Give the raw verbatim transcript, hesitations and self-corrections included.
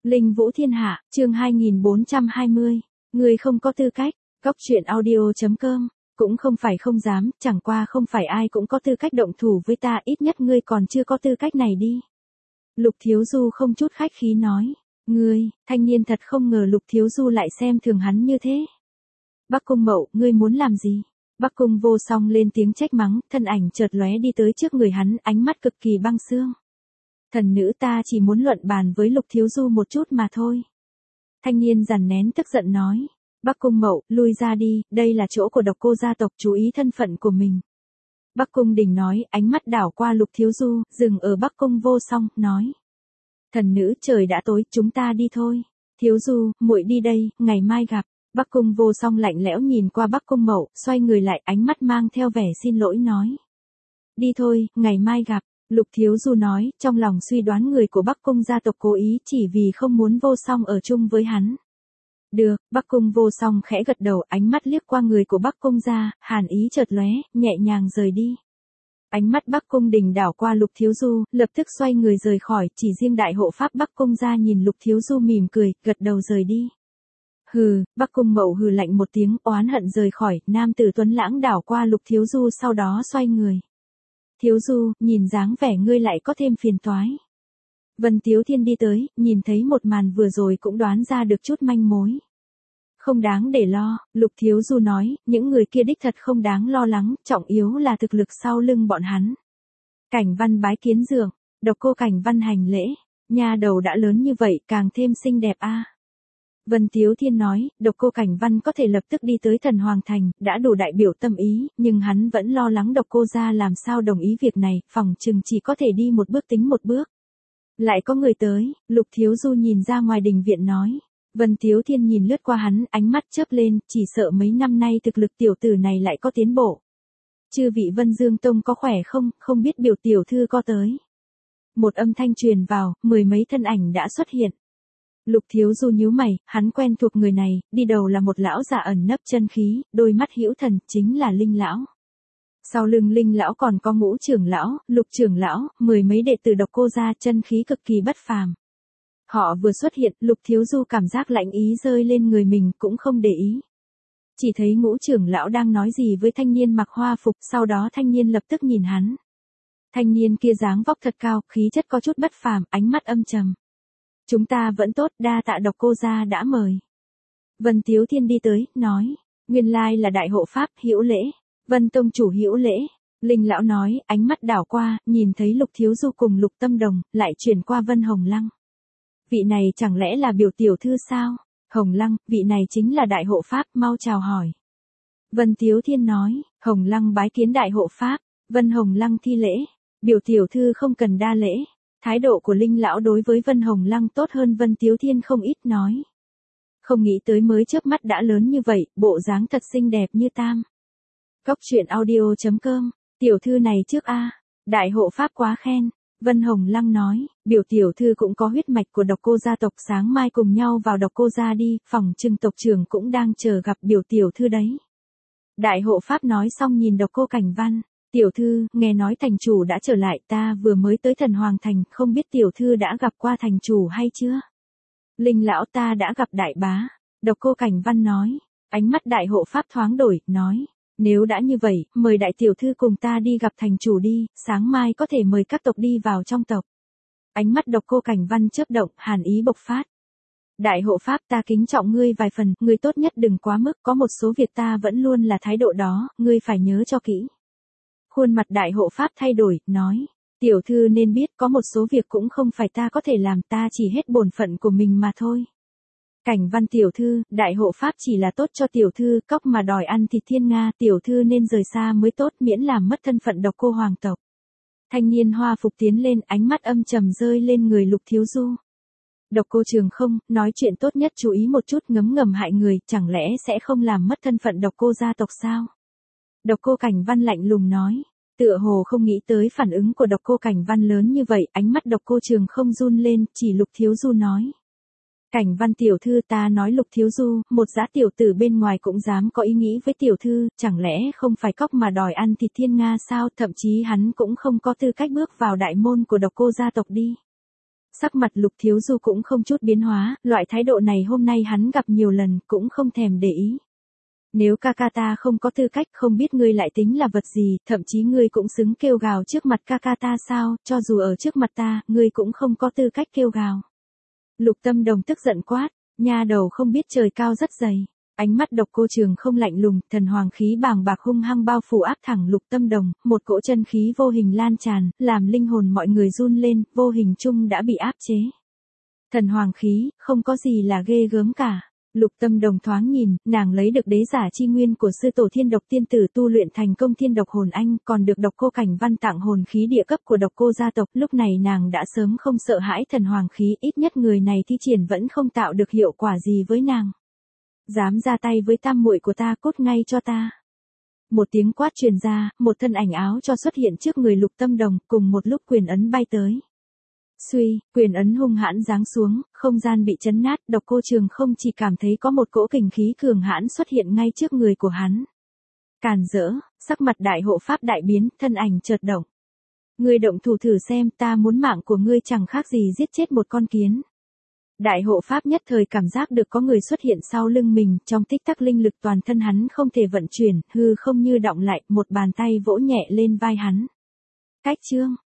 Linh Vũ Thiên Hạ, chương hai nghìn bốn trăm hai mươi. Người không có tư cách. Cóc truyện audio chấm com. Cũng không phải không dám, chẳng qua không phải ai cũng có tư cách động thủ với ta, ít nhất ngươi còn chưa có tư cách này đi. Lục Thiếu Du không chút khách khí nói. Ngươi, thanh niên thật không ngờ Lục Thiếu Du lại xem thường hắn như thế. Bắc Cung Mậu, ngươi muốn làm gì? Bắc Cung Vô Song lên tiếng trách mắng, thân ảnh chợt lóe đi tới trước người hắn, ánh mắt cực kỳ băng xương. Thần nữ ta chỉ muốn luận bàn với Lục Thiếu Du một chút mà thôi. Thanh niên dằn nén tức giận nói. Bắc Cung Mậu, lui ra đi, đây là chỗ của Độc Cô gia tộc, chú ý thân phận của mình. Bắc Cung Đình nói, ánh mắt đảo qua Lục Thiếu Du, dừng ở Bắc Cung Vô Song, nói. Thần nữ, trời đã tối, chúng ta đi thôi. Thiếu Du, muội đi đây, ngày mai gặp. Bắc Cung Vô Song lạnh lẽo nhìn qua Bắc Cung Mậu, xoay người lại, ánh mắt mang theo vẻ xin lỗi nói. Đi thôi, ngày mai gặp. Lục Thiếu Du nói, trong lòng suy đoán người của Bắc Cung gia tộc cố ý chỉ vì không muốn Vô Song ở chung với hắn. Được, Bắc Cung Vô Song khẽ gật đầu, ánh mắt liếc qua người của Bắc Cung gia, hàn ý chợt lóe, nhẹ nhàng rời đi. Ánh mắt Bắc Cung Đình đảo qua Lục Thiếu Du, lập tức xoay người rời khỏi, chỉ riêng đại hộ pháp Bắc Cung gia nhìn Lục Thiếu Du mỉm cười, gật đầu rời đi. Hừ, Bắc Cung Mậu hừ lạnh một tiếng, oán hận rời khỏi, nam tử tuấn lãng đảo qua Lục Thiếu Du sau đó xoay người. Thiếu Du, nhìn dáng vẻ ngươi lại có thêm phiền toái. Vân Tiếu Thiên đi tới, nhìn thấy một màn vừa rồi cũng đoán ra được chút manh mối. Không đáng để lo, Lục Thiếu Du nói, những người kia đích thật không đáng lo lắng, trọng yếu là thực lực sau lưng bọn hắn. Cảnh Văn bái kiến dượng, Độc Cô Cảnh Văn hành lễ, nha đầu đã lớn như vậy, càng thêm xinh đẹp a. Vân Tiếu Thiên nói, Độc Cô Cảnh Văn có thể lập tức đi tới Thần Hoàng Thành, đã đủ đại biểu tâm ý, nhưng hắn vẫn lo lắng Độc Cô gia làm sao đồng ý việc này, phòng chừng chỉ có thể đi một bước tính một bước. Lại có người tới, Lục Thiếu Du nhìn ra ngoài đình viện nói. Vân Tiếu Thiên nhìn lướt qua hắn, ánh mắt chớp lên, chỉ sợ mấy năm nay thực lực tiểu tử này lại có tiến bộ. Chư vị Vân Dương Tông có khỏe không, không biết biểu tiểu thư có tới. Một âm thanh truyền vào, mười mấy thân ảnh đã xuất hiện. Lục Thiếu Du nhíu mày, hắn quen thuộc người này, đi đầu là một lão già ẩn nấp chân khí, đôi mắt hữu thần, chính là Linh lão. Sau lưng Linh lão còn có Ngũ trưởng lão, Lục trưởng lão, mười mấy đệ tử Độc Cô gia, chân khí cực kỳ bất phàm. Họ vừa xuất hiện, Lục Thiếu Du cảm giác lạnh ý rơi lên người mình, cũng không để ý. Chỉ thấy Ngũ trưởng lão đang nói gì với thanh niên mặc hoa phục, sau đó thanh niên lập tức nhìn hắn. Thanh niên kia dáng vóc thật cao, khí chất có chút bất phàm, ánh mắt âm trầm. Chúng ta vẫn tốt, đa tạ Độc Cô gia đã mời. Vân Tiếu Thiên đi tới, nói, nguyên lai là đại hộ pháp, hữu lễ. Vân tông chủ hữu lễ. Linh lão nói, ánh mắt đảo qua, nhìn thấy Lục Thiếu Du cùng Lục Tâm Đồng, lại chuyển qua Vân Hồng Lăng. Vị này chẳng lẽ là biểu tiểu thư sao? Hồng Lăng, vị này chính là đại hộ pháp, mau chào hỏi. Vân Tiếu Thiên nói, Hồng Lăng bái kiến đại hộ pháp. Vân Hồng Lăng thi lễ. Biểu tiểu thư không cần đa lễ. Thái độ của Linh lão đối với Vân Hồng Lăng tốt hơn Vân Tiếu Thiên không ít nói. Không nghĩ tới mới chớp mắt đã lớn như vậy, bộ dáng thật xinh đẹp như tam. Cóc truyện audio chấm com, tiểu thư này trước a, đại hộ pháp quá khen. Vân Hồng Lăng nói, biểu tiểu thư cũng có huyết mạch của Độc Cô gia tộc, sáng mai cùng nhau vào Độc Cô gia đi, phòng trừng tộc trưởng cũng đang chờ gặp biểu tiểu thư đấy. Đại hộ pháp nói xong nhìn Độc Cô Cảnh Văn, tiểu thư, nghe nói thành chủ đã trở lại, ta vừa mới tới Thần Hoàng Thành, không biết tiểu thư đã gặp qua thành chủ hay chưa? Linh lão ta đã gặp đại bá. Độc Cô Cảnh Văn nói, ánh mắt đại hộ pháp thoáng đổi, nói. Nếu đã như vậy, mời đại tiểu thư cùng ta đi gặp thành chủ đi, sáng mai có thể mời các tộc đi vào trong tộc. Ánh mắt Độc Cô Cảnh Văn chớp động, hàn ý bộc phát. Đại hộ pháp, ta kính trọng ngươi vài phần, ngươi tốt nhất đừng quá mức, có một số việc ta vẫn luôn là thái độ đó, ngươi phải nhớ cho kỹ. Khuôn mặt đại hộ pháp thay đổi, nói, tiểu thư nên biết có một số việc cũng không phải ta có thể làm, ta chỉ hết bổn phận của mình mà thôi. Cảnh Văn tiểu thư, đại hộ pháp chỉ là tốt cho tiểu thư, cóc mà đòi ăn thịt thiên nga, tiểu thư nên rời xa mới tốt, miễn làm mất thân phận Độc Cô hoàng tộc. Thanh niên hoa phục tiến lên, ánh mắt âm trầm rơi lên người Lục Thiếu Du. Độc Cô Trường không, nói chuyện tốt nhất chú ý một chút, ngấm ngầm hại người, chẳng lẽ sẽ không làm mất thân phận Độc Cô gia tộc sao? Độc Cô Cảnh Văn lạnh lùng nói, tựa hồ không nghĩ tới phản ứng của Độc Cô Cảnh Văn lớn như vậy, ánh mắt Độc Cô Trường không run lên, chỉ Lục Thiếu Du nói. Cảnh Văn tiểu thư, ta nói Lục Thiếu Du, một dã tiểu tử bên ngoài cũng dám có ý nghĩ với tiểu thư, chẳng lẽ không phải cóc mà đòi ăn thịt thiên nga sao, thậm chí hắn cũng không có tư cách bước vào đại môn của Độc Cô gia tộc đi. Sắc mặt Lục Thiếu Du cũng không chút biến hóa, loại thái độ này hôm nay hắn gặp nhiều lần, cũng không thèm để ý. Nếu ca ca ta không có tư cách, không biết ngươi lại tính là vật gì, thậm chí ngươi cũng xứng kêu gào trước mặt ca ca ta sao, cho dù ở trước mặt ta, ngươi cũng không có tư cách kêu gào. Lục Tâm Đồng tức giận quát, nha đầu không biết trời cao rất dày. Ánh mắt Độc Cô Trường không lạnh lùng, thần hoàng khí bàng bạc hung hăng bao phủ áp thẳng Lục Tâm Đồng, một cỗ chân khí vô hình lan tràn, làm linh hồn mọi người run lên, vô hình chung đã bị áp chế. Thần hoàng khí, không có gì là ghê gớm cả. Lục Tâm Đồng thoáng nhìn, nàng lấy được đế giả chi nguyên của sư tổ Thiên Độc tiên tử tu luyện thành công Thiên Độc hồn anh, còn được Độc Cô Cảnh Văn tặng hồn khí địa cấp của Độc Cô gia tộc, lúc này nàng đã sớm không sợ hãi thần hoàng khí, ít nhất người này thi triển vẫn không tạo được hiệu quả gì với nàng. Dám ra tay với tam muội của ta, cút ngay cho ta. Một tiếng quát truyền ra, một thân ảnh áo cho xuất hiện trước người Lục Tâm Đồng, cùng một lúc quyền ấn bay tới. Suy, quyền ấn hung hãn giáng xuống, không gian bị chấn nát, Độc Cô Trường không chỉ cảm thấy có một cỗ kình khí cường hãn xuất hiện ngay trước người của hắn. Càn rỡ, sắc mặt đại hộ pháp đại biến, thân ảnh chợt động. Ngươi động thủ thử xem, ta muốn mạng của ngươi chẳng khác gì giết chết một con kiến. Đại hộ pháp nhất thời cảm giác được có người xuất hiện sau lưng mình, trong tích tắc linh lực toàn thân hắn không thể vận chuyển, hư không như đọng lại, một bàn tay vỗ nhẹ lên vai hắn. Cách chương